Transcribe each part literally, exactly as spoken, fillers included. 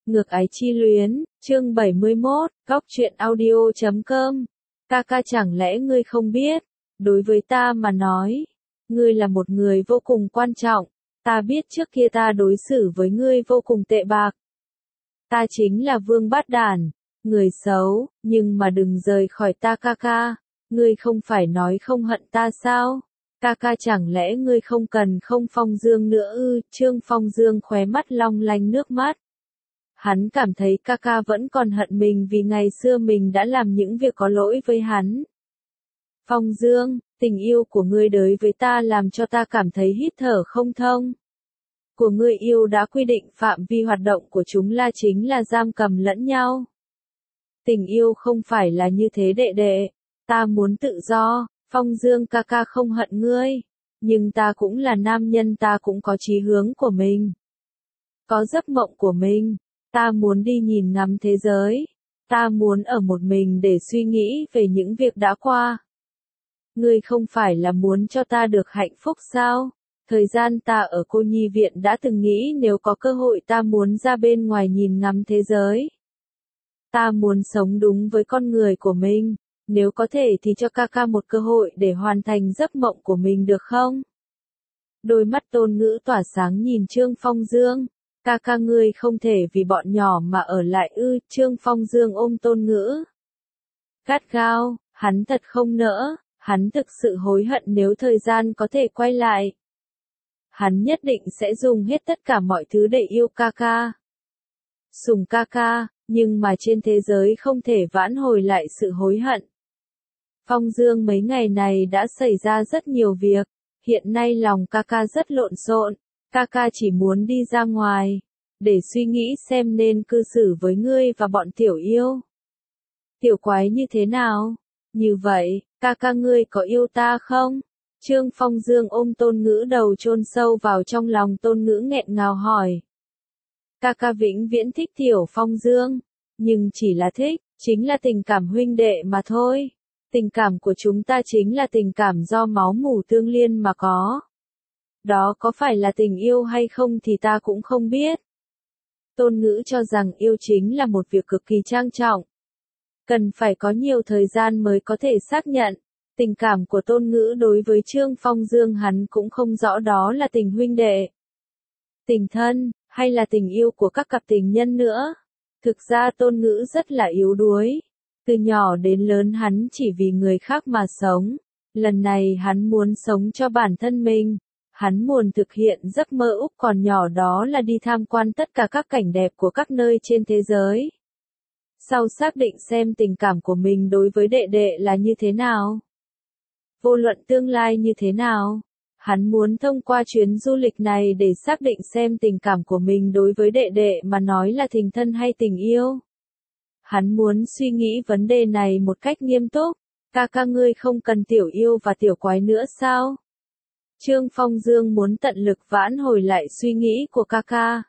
Ngược ái chi luyến, chương bảy mươi mốt, góc truyện audio chấm com. Ca ca chẳng lẽ ngươi không biết, đối với ta mà nói, ngươi là một người vô cùng quan trọng, ta biết trước kia ta đối xử với ngươi vô cùng tệ bạc. Ta chính là vương bát đản, người xấu, nhưng mà đừng rời khỏi ta ca ca, ngươi không phải nói không hận ta sao? Ca ca chẳng lẽ ngươi không cần không Phong Dương nữa ư? Trương Phong Dương khóe mắt long lanh nước mắt. Hắn cảm thấy ca ca vẫn còn hận mình vì ngày xưa mình đã làm những việc có lỗi với hắn. Phong Dương, tình yêu của ngươi đối với ta làm cho ta cảm thấy hít thở không thông. Của ngươi yêu đã quy định phạm vi hoạt động của chúng là chính là giam cầm lẫn nhau. Tình yêu không phải là như thế đệ đệ, ta muốn tự do. Phong Dương ca ca không hận ngươi, nhưng ta cũng là nam nhân, ta cũng có chí hướng của mình. Có giấc mộng của mình, ta muốn đi nhìn ngắm thế giới, ta muốn ở một mình để suy nghĩ về những việc đã qua. Ngươi không phải là muốn cho ta được hạnh phúc sao? Thời gian ta ở cô nhi viện đã từng nghĩ nếu có cơ hội ta muốn ra bên ngoài nhìn ngắm thế giới. Ta muốn sống đúng với con người của mình. Nếu có thể thì cho ca ca một cơ hội để hoàn thành giấc mộng của mình được không? Đôi mắt Tôn Ngữ tỏa sáng nhìn Trương Phong Dương. Ca ca ngươi không thể vì bọn nhỏ mà ở lại ư? Trương Phong Dương ôm Tôn Ngữ. Gắt gao, hắn thật không nỡ, hắn thực sự hối hận nếu thời gian có thể quay lại. Hắn nhất định sẽ dùng hết tất cả mọi thứ để yêu ca ca. Sùng ca ca, nhưng mà trên thế giới không thể vãn hồi lại sự hối hận. Phong Dương mấy ngày này đã xảy ra rất nhiều việc, hiện nay lòng ca ca rất lộn xộn, ca ca chỉ muốn đi ra ngoài, để suy nghĩ xem nên cư xử với ngươi và bọn tiểu yêu. Tiểu quái như thế nào? Như vậy, ca ca ngươi có yêu ta không? Trương Phong Dương ôm Tôn Ngữ đầu chôn sâu vào trong lòng Tôn Ngữ nghẹn ngào hỏi. Ca ca vĩnh viễn thích Tiểu Phong Dương, nhưng chỉ là thích, chính là tình cảm huynh đệ mà thôi. Tình cảm của chúng ta chính là tình cảm do máu mủ tương liên mà có. Đó có phải là tình yêu hay không thì ta cũng không biết. Tôn Ngữ cho rằng yêu chính là một việc cực kỳ trang trọng. Cần phải có nhiều thời gian mới có thể xác nhận. Tình cảm của Tôn Ngữ đối với Trương Phong Dương hắn cũng không rõ đó là tình huynh đệ, tình thân, hay là tình yêu của các cặp tình nhân nữa. Thực ra Tôn Ngữ rất là yếu đuối. Từ nhỏ đến lớn hắn chỉ vì người khác mà sống. Lần này hắn muốn sống cho bản thân mình. Hắn muốn thực hiện giấc mơ úc còn nhỏ đó là đi tham quan tất cả các cảnh đẹp của các nơi trên thế giới. Sau xác định xem tình cảm của mình đối với đệ đệ là như thế nào. Vô luận tương lai như thế nào. Hắn muốn thông qua chuyến du lịch này để xác định xem tình cảm của mình đối với đệ đệ mà nói là tình thân hay tình yêu. Hắn muốn suy nghĩ vấn đề này một cách nghiêm túc. Ca ca ngươi không cần tiểu yêu và tiểu quái nữa sao? Trương Phong Dương muốn tận lực vãn hồi lại suy nghĩ của ca ca.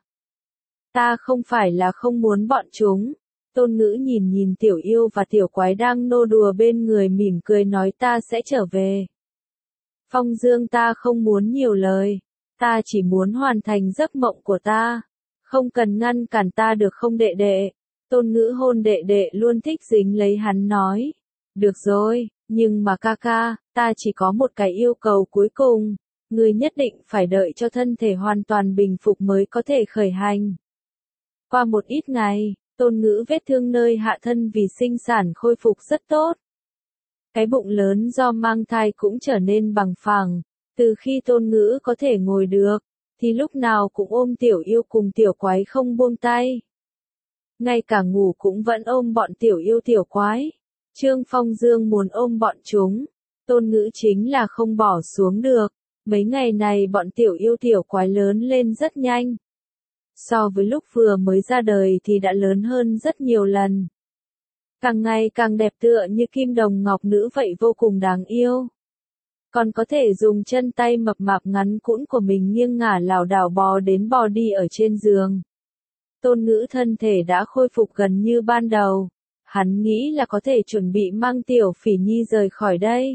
Ta không phải là không muốn bọn chúng. Tôn Ngữ nhìn nhìn tiểu yêu và tiểu quái đang nô đùa bên người mỉm cười nói ta sẽ trở về. Phong Dương ta không muốn nhiều lời. Ta chỉ muốn hoàn thành giấc mộng của ta. Không cần ngăn cản ta được không đệ đệ? Tôn Ngữ hôn đệ đệ luôn thích dính lấy hắn nói. Được rồi, nhưng mà ca ca, ta chỉ có một cái yêu cầu cuối cùng. Ngươi nhất định phải đợi cho thân thể hoàn toàn bình phục mới có thể khởi hành. Qua một ít ngày, Tôn Ngữ vết thương nơi hạ thân vì sinh sản khôi phục rất tốt. Cái bụng lớn do mang thai cũng trở nên bằng phẳng. Từ khi Tôn Ngữ có thể ngồi được, thì lúc nào cũng ôm tiểu yêu cùng tiểu quái không buông tay. Ngay cả ngủ cũng vẫn ôm bọn tiểu yêu tiểu quái. Trương Phong Dương muốn ôm bọn chúng. Tôn Ngữ chính là không bỏ xuống được. Mấy ngày này bọn tiểu yêu tiểu quái lớn lên rất nhanh. So với lúc vừa mới ra đời thì đã lớn hơn rất nhiều lần. Càng ngày càng đẹp tựa như kim đồng ngọc nữ vậy vô cùng đáng yêu. Còn có thể dùng chân tay mập mạp ngắn cũn của mình nghiêng ngả lảo đảo bò đến bò đi ở trên giường. Tôn Ngữ thân thể đã khôi phục gần như ban đầu. Hắn nghĩ là có thể chuẩn bị mang tiểu Phỉ Nhi rời khỏi đây.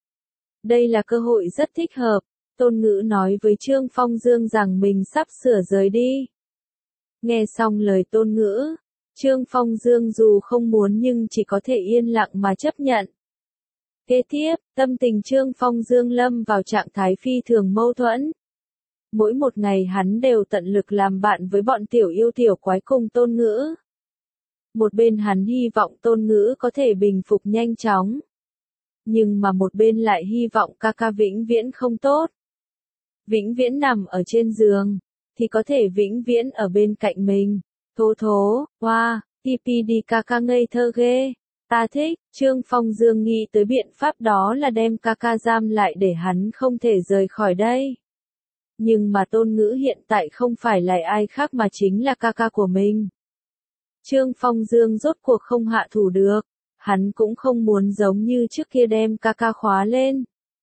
Đây là cơ hội rất thích hợp. Tôn Ngữ nói với Trương Phong Dương rằng mình sắp sửa rời đi. Nghe xong lời Tôn Ngữ, Trương Phong Dương dù không muốn nhưng chỉ có thể yên lặng mà chấp nhận. Kế tiếp, tâm tình Trương Phong Dương lâm vào trạng thái phi thường mâu thuẫn. Mỗi một ngày hắn đều tận lực làm bạn với bọn tiểu yêu tiểu quái cùng Tôn Ngữ. Một bên hắn hy vọng Tôn Ngữ có thể bình phục nhanh chóng. Nhưng mà một bên lại hy vọng ca ca vĩnh viễn không tốt. Vĩnh viễn nằm ở trên giường, thì có thể vĩnh viễn ở bên cạnh mình. Thố thố, hoa, ti pi đi ca ca ngây thơ ghê. Ta thích, Trương Phong Dương nghĩ tới biện pháp đó là đem ca ca giam lại để hắn không thể rời khỏi đây. Nhưng mà Tôn Ngữ hiện tại không phải là ai khác mà chính là ca ca của mình. Trương Phong Dương rốt cuộc không hạ thủ được, hắn cũng không muốn giống như trước kia đem ca ca khóa lên.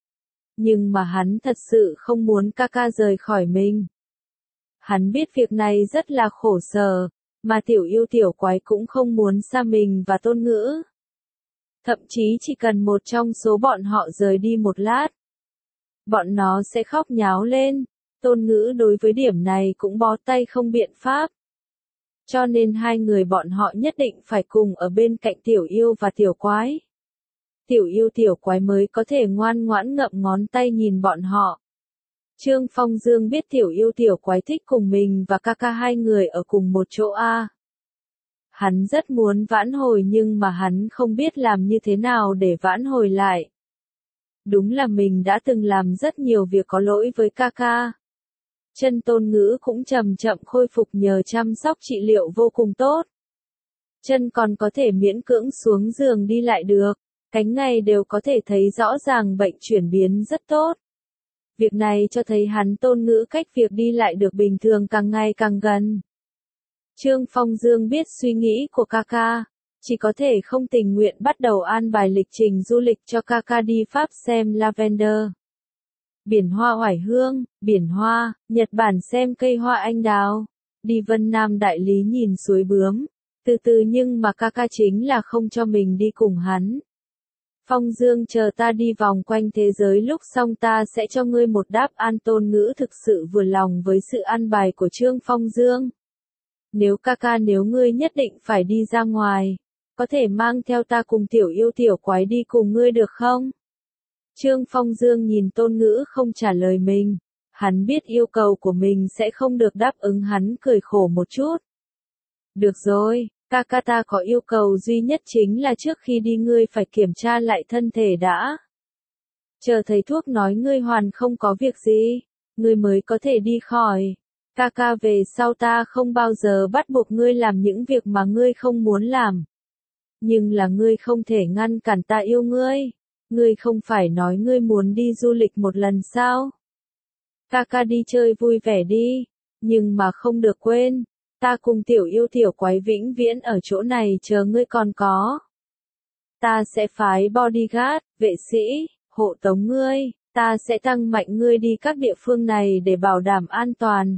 Nhưng mà hắn thật sự không muốn ca ca rời khỏi mình. Hắn biết việc này rất là khổ sở, mà tiểu yêu tiểu quái cũng không muốn xa mình và Tôn Ngữ. Thậm chí chỉ cần một trong số bọn họ rời đi một lát, bọn nó sẽ khóc nháo lên. Tôn Ngữ đối với điểm này cũng bó tay không biện pháp. Cho nên hai người bọn họ nhất định phải cùng ở bên cạnh tiểu yêu và tiểu quái. Tiểu yêu tiểu quái mới có thể ngoan ngoãn ngậm ngón tay nhìn bọn họ. Trương Phong Dương biết tiểu yêu tiểu quái thích cùng mình và ca ca hai người ở cùng một chỗ A. Hắn rất muốn vãn hồi nhưng mà hắn không biết làm như thế nào để vãn hồi lại. Đúng là mình đã từng làm rất nhiều việc có lỗi với ca ca. Chân Tôn Ngữ cũng chậm chậm khôi phục nhờ chăm sóc trị liệu vô cùng tốt. Chân còn có thể miễn cưỡng xuống giường đi lại được, cánh ngày đều có thể thấy rõ ràng bệnh chuyển biến rất tốt. Việc này cho thấy hắn Tôn Ngữ cách việc đi lại được bình thường càng ngày càng gần. Trương Phong Dương biết suy nghĩ của ca ca, chỉ có thể không tình nguyện bắt đầu an bài lịch trình du lịch cho ca ca đi Pháp xem lavender. Biển hoa oải hương, biển hoa, Nhật Bản xem cây hoa anh đào, đi Vân Nam Đại Lý nhìn suối bướm, từ từ nhưng mà ca ca chính là không cho mình đi cùng hắn. Phong Dương chờ ta đi vòng quanh thế giới lúc xong ta sẽ cho ngươi một đáp án. Tôn Ngữ thực sự vừa lòng với sự an bài của Trương Phong Dương. Nếu ca ca nếu ngươi nhất định phải đi ra ngoài, có thể mang theo ta cùng tiểu yêu tiểu quái đi cùng ngươi được không? Trương Phong Dương nhìn Tôn Ngữ không trả lời mình. Hắn biết yêu cầu của mình sẽ không được đáp ứng, hắn cười khổ một chút. Được rồi, ca ca ta có yêu cầu duy nhất chính là trước khi đi ngươi phải kiểm tra lại thân thể đã. Chờ thầy thuốc nói ngươi hoàn không có việc gì, ngươi mới có thể đi khỏi. Ca ca về sau ta không bao giờ bắt buộc ngươi làm những việc mà ngươi không muốn làm. Nhưng là ngươi không thể ngăn cản ta yêu ngươi. Ngươi không phải nói ngươi muốn đi du lịch một lần sao? Ca ca đi chơi vui vẻ đi, nhưng mà không được quên, ta cùng tiểu yêu tiểu quái vĩnh viễn ở chỗ này chờ ngươi còn có. Ta sẽ phái bodyguard, vệ sĩ, hộ tống ngươi, ta sẽ tăng mạnh ngươi đi các địa phương này để bảo đảm an toàn.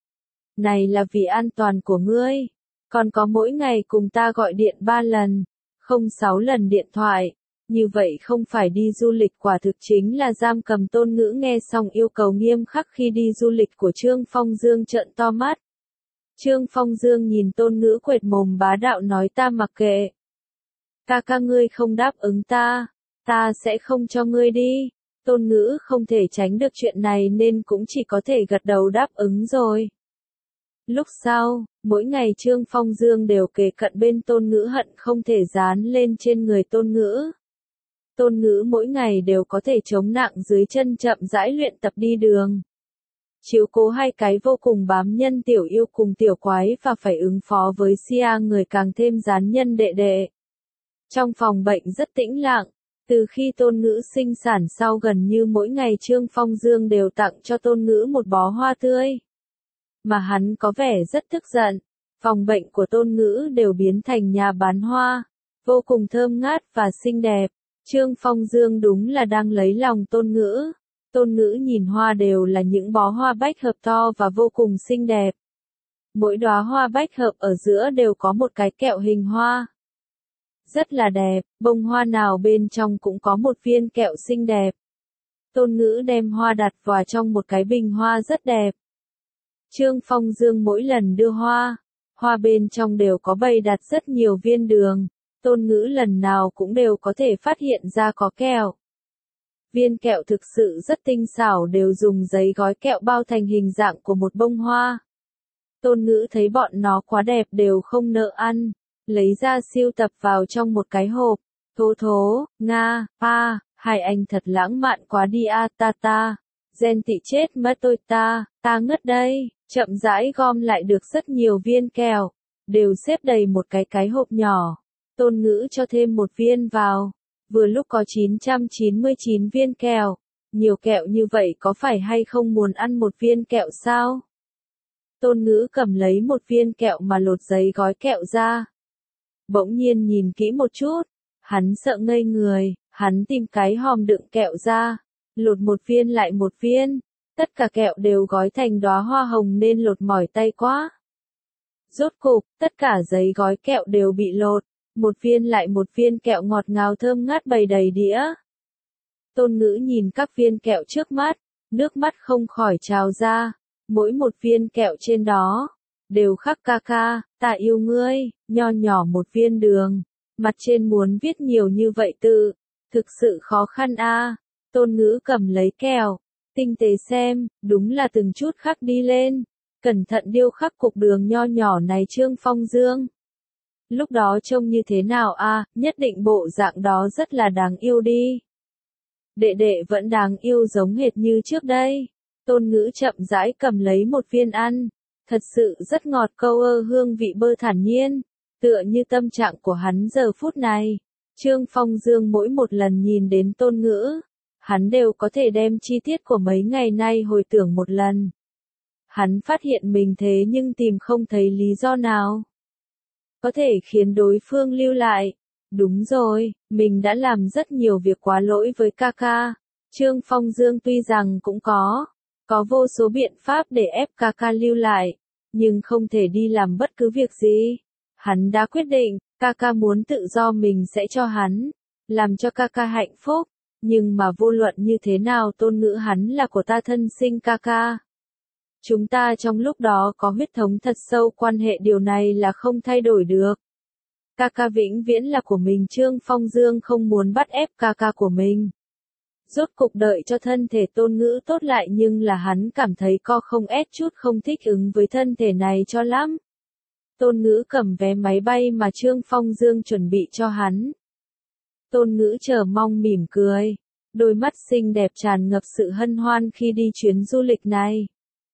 Này là vì an toàn của ngươi, còn có mỗi ngày cùng ta gọi điện ba lần, không sáu lần điện thoại. Như vậy không phải đi du lịch, quả thực chính là giam cầm. Tôn Ngữ nghe xong yêu cầu nghiêm khắc khi đi du lịch của Trương Phong Dương trợn to mắt. Trương Phong Dương nhìn Tôn Ngữ quệt mồm bá đạo nói ta mặc kệ. Ca ca ngươi không đáp ứng ta, ta sẽ không cho ngươi đi. Tôn Ngữ không thể tránh được chuyện này nên cũng chỉ có thể gật đầu đáp ứng rồi. Lúc sau, mỗi ngày Trương Phong Dương đều kề cận bên Tôn Ngữ hận không thể dán lên trên người Tôn Ngữ. Tôn Ngữ mỗi ngày đều có thể chống nặng dưới chân chậm rãi luyện tập đi đường. Chiếu cố hai cái vô cùng bám nhân tiểu yêu cùng tiểu quái và phải ứng phó với Sia người càng thêm gián nhân đệ đệ. Trong phòng bệnh rất tĩnh lặng, từ khi Tôn Ngữ sinh sản sau gần như mỗi ngày Trương Phong Dương đều tặng cho Tôn Ngữ một bó hoa tươi. Mà hắn có vẻ rất tức giận, phòng bệnh của Tôn Ngữ đều biến thành nhà bán hoa, vô cùng thơm ngát và xinh đẹp. Trương Phong Dương đúng là đang lấy lòng Tôn Ngữ. Tôn Ngữ nhìn hoa đều là những bó hoa bách hợp to và vô cùng xinh đẹp. Mỗi đóa hoa bách hợp ở giữa đều có một cái kẹo hình hoa. Rất là đẹp, bông hoa nào bên trong cũng có một viên kẹo xinh đẹp. Tôn Ngữ đem hoa đặt vào trong một cái bình hoa rất đẹp. Trương Phong Dương mỗi lần đưa hoa, Hoa bên trong đều có bày đặt rất nhiều viên đường, Tôn Ngữ lần nào cũng đều có thể phát hiện ra có kẹo. Viên kẹo thực sự rất tinh xảo, đều dùng giấy gói kẹo bao thành hình dạng của một bông hoa. Tôn Ngữ thấy bọn nó quá đẹp đều không nỡ ăn, lấy ra siêu tập vào trong một cái hộp. Thố thố, Nga, pa, hai anh thật lãng mạn quá đi a, ta ta. Gen tị chết mất tôi ta, ta ngất đây. Chậm rãi gom lại được rất nhiều viên kẹo, đều xếp đầy một cái cái hộp nhỏ. Tôn Ngữ cho thêm một viên vào, vừa lúc có chín trăm chín mươi chín viên kẹo. Nhiều kẹo như vậy có phải hay không muốn ăn một viên kẹo sao? Tôn Ngữ cầm lấy một viên kẹo mà lột giấy gói kẹo ra. Bỗng nhiên nhìn kỹ một chút, hắn sợ ngây người, hắn tìm cái hòm đựng kẹo ra, lột một viên lại một viên. Tất cả kẹo đều gói thành đóa hoa hồng nên lột mỏi tay quá. Rốt cục, tất cả giấy gói kẹo đều bị lột, một viên lại một viên kẹo ngọt ngào thơm ngát bày đầy đĩa. Tôn Ngữ nhìn các viên kẹo trước mắt, nước mắt không khỏi trào ra, mỗi một viên kẹo trên đó, đều khắc ca ca, ta yêu ngươi, nho nhỏ một viên đường, mặt trên muốn viết nhiều như vậy tự, thực sự khó khăn a. Tôn Ngữ cầm lấy kẹo, tinh tế xem, đúng là từng chút khắc đi lên, cẩn thận điêu khắc cục đường nho nhỏ này Trương Phong Dương. Lúc đó trông như thế nào a, nhất định bộ dạng đó rất là đáng yêu đi. Đệ đệ vẫn đáng yêu giống hệt như trước đây. Tôn Ngữ chậm rãi cầm lấy một viên ăn, thật sự rất ngọt câu ơ, hương vị bơ thản nhiên, tựa như tâm trạng của hắn giờ phút này. Trương Phong Dương mỗi một lần nhìn đến Tôn Ngữ, hắn đều có thể đem chi tiết của mấy ngày nay hồi tưởng một lần. Hắn phát hiện mình thế nhưng tìm không thấy lý do nào có thể khiến đối phương lưu lại. Đúng rồi, mình đã làm rất nhiều việc quá lỗi với ca ca. Trương Phong Dương tuy rằng cũng có, có vô số biện pháp để ép ca ca lưu lại, nhưng không thể đi làm bất cứ việc gì. Hắn đã quyết định, ca ca muốn tự do mình sẽ cho hắn, làm cho ca ca hạnh phúc. Nhưng mà vô luận như thế nào Tôn Ngữ hắn là của ta thân sinh ca ca. Chúng ta trong lúc đó có huyết thống thật sâu, quan hệ điều này là không thay đổi được. Ca ca vĩnh viễn là của mình. Trương Phong Dương không muốn bắt ép ca ca của mình. Rốt cục đợi cho thân thể Tôn Ngữ tốt lại, nhưng là hắn cảm thấy co không ép chút không thích ứng với thân thể này cho lắm. Tôn Ngữ cầm vé máy bay mà Trương Phong Dương chuẩn bị cho hắn. Tôn Ngữ chờ mong mỉm cười, đôi mắt xinh đẹp tràn ngập sự hân hoan khi đi chuyến du lịch này.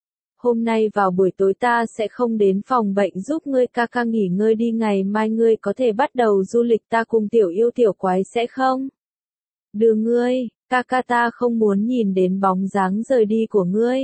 Hôm nay vào buổi tối ta sẽ không đến phòng bệnh giúp ngươi ca ca nghỉ ngơi đi, ngày mai ngươi có thể bắt đầu du lịch, ta cùng tiểu yêu tiểu quái sẽ không đưa ngươi, ca ca ta không muốn nhìn đến bóng dáng rời đi của ngươi.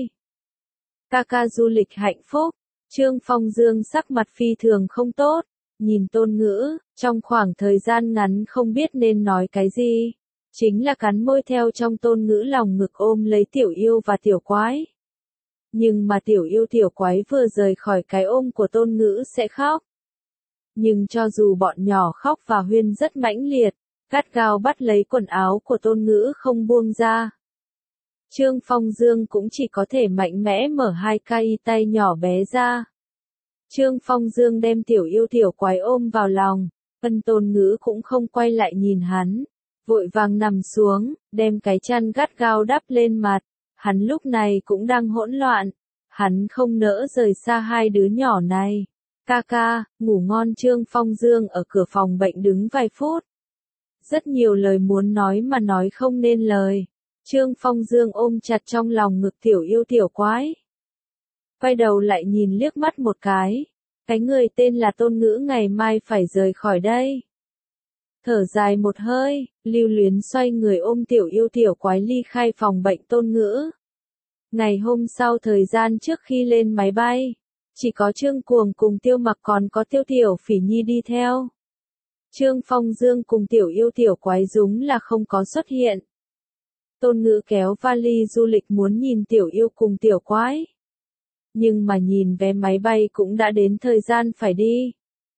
Ca ca du lịch hạnh phúc. Trương Phong Dương sắc mặt phi thường không tốt, nhìn Tôn Ngữ, trong khoảng thời gian ngắn không biết nên nói cái gì, chính là cắn môi theo trong Tôn Ngữ lòng ngực ôm lấy tiểu yêu và tiểu quái. Nhưng mà tiểu yêu tiểu quái vừa rời khỏi cái ôm của Tôn Ngữ sẽ khóc. Nhưng cho dù bọn nhỏ khóc và huyên rất mãnh liệt, gắt gao bắt lấy quần áo của Tôn Ngữ không buông ra. Trương Phong Dương cũng chỉ có thể mạnh mẽ mở hai cái tay nhỏ bé ra. Trương Phong Dương đem tiểu yêu tiểu quái ôm vào lòng, Ân Tôn Ngữ cũng không quay lại nhìn hắn, vội vàng nằm xuống, đem cái chăn gắt gao đắp lên mặt. Hắn lúc này cũng đang hỗn loạn, hắn không nỡ rời xa hai đứa nhỏ này. Ca ca, ngủ ngon. Trương Phong Dương ở cửa phòng bệnh đứng vài phút. Rất nhiều lời muốn nói mà nói không nên lời. Trương Phong Dương ôm chặt trong lòng ngực tiểu yêu tiểu quái. Quay đầu lại nhìn liếc mắt một cái. Cái người tên là Tôn Ngữ ngày mai phải rời khỏi đây. Thở dài một hơi, lưu luyến xoay người ôm tiểu yêu tiểu quái ly khai phòng bệnh Tôn Ngữ. Ngày hôm sau, thời gian trước khi lên máy bay, chỉ có Trương Cuồng cùng Tiêu Mặc còn có Tiêu Tiểu Phỉ Nhi đi theo. Trương Phong Dương cùng tiểu yêu tiểu quái đúng là không có xuất hiện. Tôn Ngữ kéo vali du lịch muốn nhìn tiểu yêu cùng tiểu quái. Nhưng mà nhìn vé máy bay cũng đã đến thời gian phải đi.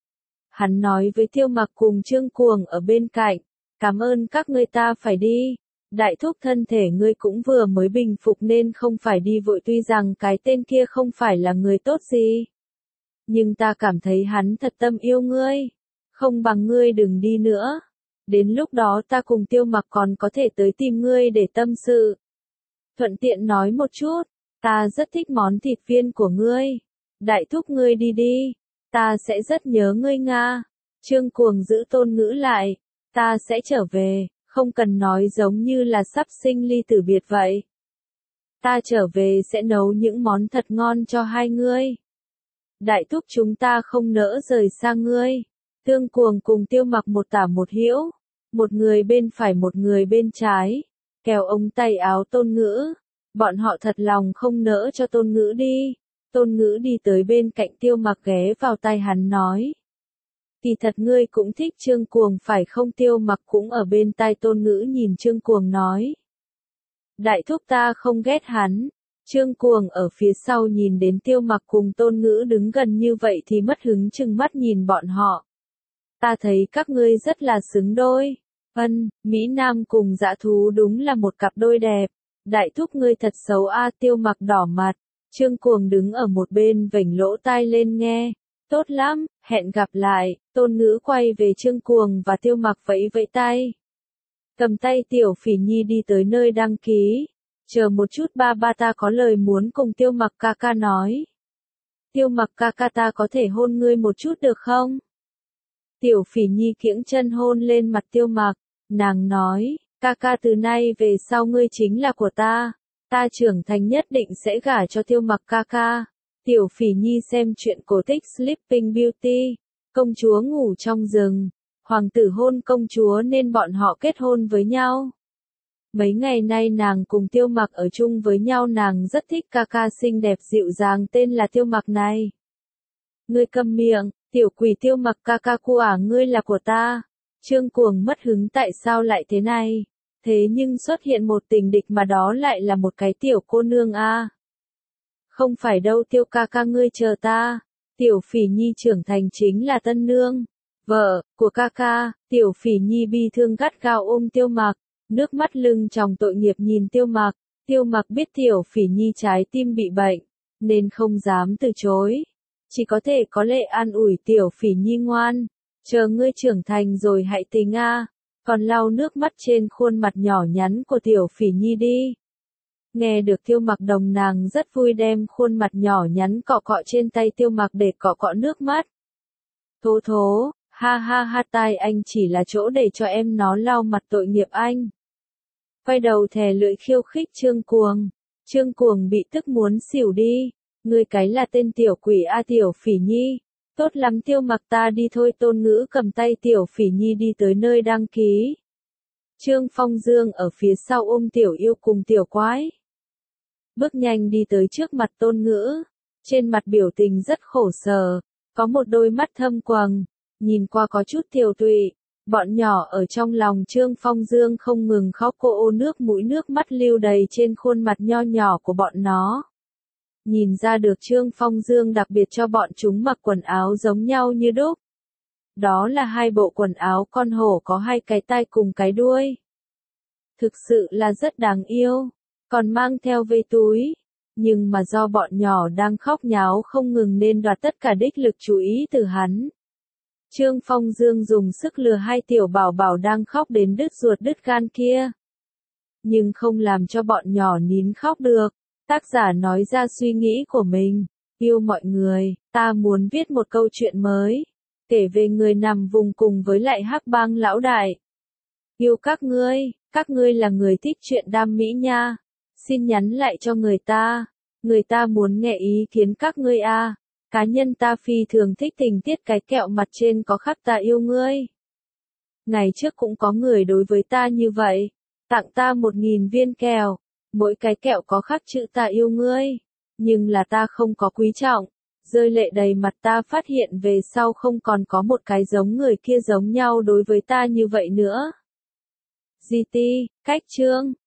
Hắn nói với Tiêu Mặc cùng Trương Cuồng ở bên cạnh, cảm ơn các ngươi, ta phải đi. Đại thúc thân thể ngươi cũng vừa mới bình phục nên không phải đi vội, tuy rằng cái tên kia không phải là người tốt gì. Nhưng ta cảm thấy hắn thật tâm yêu ngươi. Không bằng ngươi đừng đi nữa. Đến lúc đó ta cùng Tiêu Mặc còn có thể tới tìm ngươi để tâm sự. Thuận tiện nói một chút, ta rất thích món thịt viên của ngươi. Đại thúc ngươi đi đi, ta sẽ rất nhớ ngươi Nga. Trương Cuồng giữ Tôn Ngữ lại, ta sẽ trở về, không cần nói giống như là sắp sinh ly tử biệt vậy. Ta trở về sẽ nấu những món thật ngon cho hai ngươi. Đại thúc chúng ta không nỡ rời xa ngươi. Trương Cuồng cùng Tiêu Mặc một tả một hữu, một người bên phải một người bên trái, kéo ống tay áo Tôn Ngữ. Bọn họ thật lòng không nỡ cho Tôn Ngữ đi. Tôn Ngữ đi tới bên cạnh Tiêu Mặc ghé vào tai hắn nói. Kỳ thật ngươi cũng thích Trương Cuồng phải không? Tiêu Mặc cũng ở bên tai Tôn Ngữ nhìn Trương Cuồng nói. Đại thúc ta không ghét hắn. Trương Cuồng ở phía sau nhìn đến Tiêu Mặc cùng Tôn Ngữ đứng gần như vậy thì mất hứng chừng mắt nhìn bọn họ. Ta thấy các ngươi rất là xứng đôi. Ân, Mỹ Nam cùng dã thú đúng là một cặp đôi đẹp. Đại thúc ngươi thật xấu a. Tiêu Mặc đỏ mặt. Trương Cuồng đứng ở một bên vểnh lỗ tai lên nghe. Tốt lắm, hẹn gặp lại. Tôn Ngữ quay về Trương Cuồng và Tiêu Mặc vẫy vẫy tay. Cầm tay Tiểu Phỉ Nhi đi tới nơi đăng ký. Chờ một chút ba ba ta có lời muốn cùng Tiêu Mặc ca ca nói. Tiêu Mặc ca ca ta có thể hôn ngươi một chút được không? Tiểu Phỉ Nhi kiễng chân hôn lên mặt Tiêu Mặc. Nàng nói, ca ca từ nay về sau ngươi chính là của ta. Ta trưởng thành nhất định sẽ gả cho Tiêu Mặc ca ca. Tiểu Phỉ Nhi xem truyện cổ tích Sleeping Beauty. Công chúa ngủ trong rừng. Hoàng tử hôn công chúa nên bọn họ kết hôn với nhau. Mấy ngày nay nàng cùng Tiêu Mặc ở chung với nhau, nàng rất thích ca ca xinh đẹp dịu dàng tên là Tiêu Mặc này. Ngươi câm miệng, tiểu quỷ Tiêu Mặc ca ca cu ả ngươi là của ta. Trương Cuồng mất hứng tại sao lại thế này? Thế nhưng xuất hiện một tình địch mà đó lại là một cái tiểu cô nương a. Không phải đâu Tiêu ca ca ngươi chờ ta. Tiểu Phỉ Nhi trưởng thành chính là tân nương, vợ của ca ca. Tiểu Phỉ Nhi bi thương gắt gao ôm Tiêu Mặc, nước mắt lưng tròng tội nghiệp nhìn Tiêu Mặc. Tiêu Mặc biết Tiểu Phỉ Nhi trái tim bị bệnh, nên không dám từ chối. Chỉ có thể có lệ an ủi Tiểu Phỉ Nhi ngoan. Chờ ngươi trưởng thành rồi hãy tính a. Còn lau nước mắt trên khuôn mặt nhỏ nhắn của Tiểu Phỉ Nhi đi. Nghe được Tiêu Mặc đồng nàng rất vui đem khuôn mặt nhỏ nhắn cọ cọ trên tay Tiêu Mặc để cọ cọ nước mắt. Thố thố, ha ha ha tai anh chỉ là chỗ để cho em nó lau mặt tội nghiệp anh. Quay đầu thè lưỡi khiêu khích Trương Cuồng. Trương Cuồng bị tức muốn xỉu đi. Ngươi cái là tên tiểu quỷ a. Tiểu Phỉ Nhi. Tốt lắm Tiêu Mặc ta đi thôi. Tôn Ngữ cầm tay Tiểu Phỉ Nhi đi tới nơi đăng ký. Trương Phong Dương ở phía sau ôm Tiểu Yêu cùng Tiểu Quái. Bước nhanh đi tới trước mặt Tôn Ngữ. Trên mặt biểu tình rất khổ sở. Có một đôi mắt thâm quầng. Nhìn qua có chút tiều tụy. Bọn nhỏ ở trong lòng Trương Phong Dương không ngừng khóc, cô ô nước mũi nước mắt lưu đầy trên khuôn mặt nho nhỏ của bọn nó. Nhìn ra được Trương Phong Dương đặc biệt cho bọn chúng mặc quần áo giống nhau như đúc. Đó là hai bộ quần áo con hổ có hai cái tai cùng cái đuôi. Thực sự là rất đáng yêu. Còn mang theo vây túi. Nhưng mà do bọn nhỏ đang khóc nháo không ngừng nên đoạt tất cả đích lực chú ý từ hắn. Trương Phong Dương dùng sức lừa hai tiểu bảo bảo đang khóc đến đứt ruột đứt gan kia. Nhưng không làm cho bọn nhỏ nín khóc được. Tác giả nói ra suy nghĩ của mình. Yêu mọi người, ta muốn viết một câu chuyện mới. Kể về người nằm vùng cùng với lại Hắc Bang lão đại. Yêu các ngươi, các ngươi là người thích chuyện đam mỹ nha. Xin nhắn lại cho người ta. Người ta muốn nghe ý kiến các ngươi a. À. Cá nhân ta phi thường thích tình tiết cái kẹo mặt trên có khắc ta yêu ngươi. Ngày trước cũng có người đối với ta như vậy. Tặng ta một nghìn viên kẹo. Mỗi cái kẹo có khắc chữ ta yêu ngươi. Nhưng là ta không có quý trọng. Rơi lệ đầy mặt ta phát hiện về sau không còn có một cái giống người kia giống nhau đối với ta như vậy nữa. giê tê, cách chương.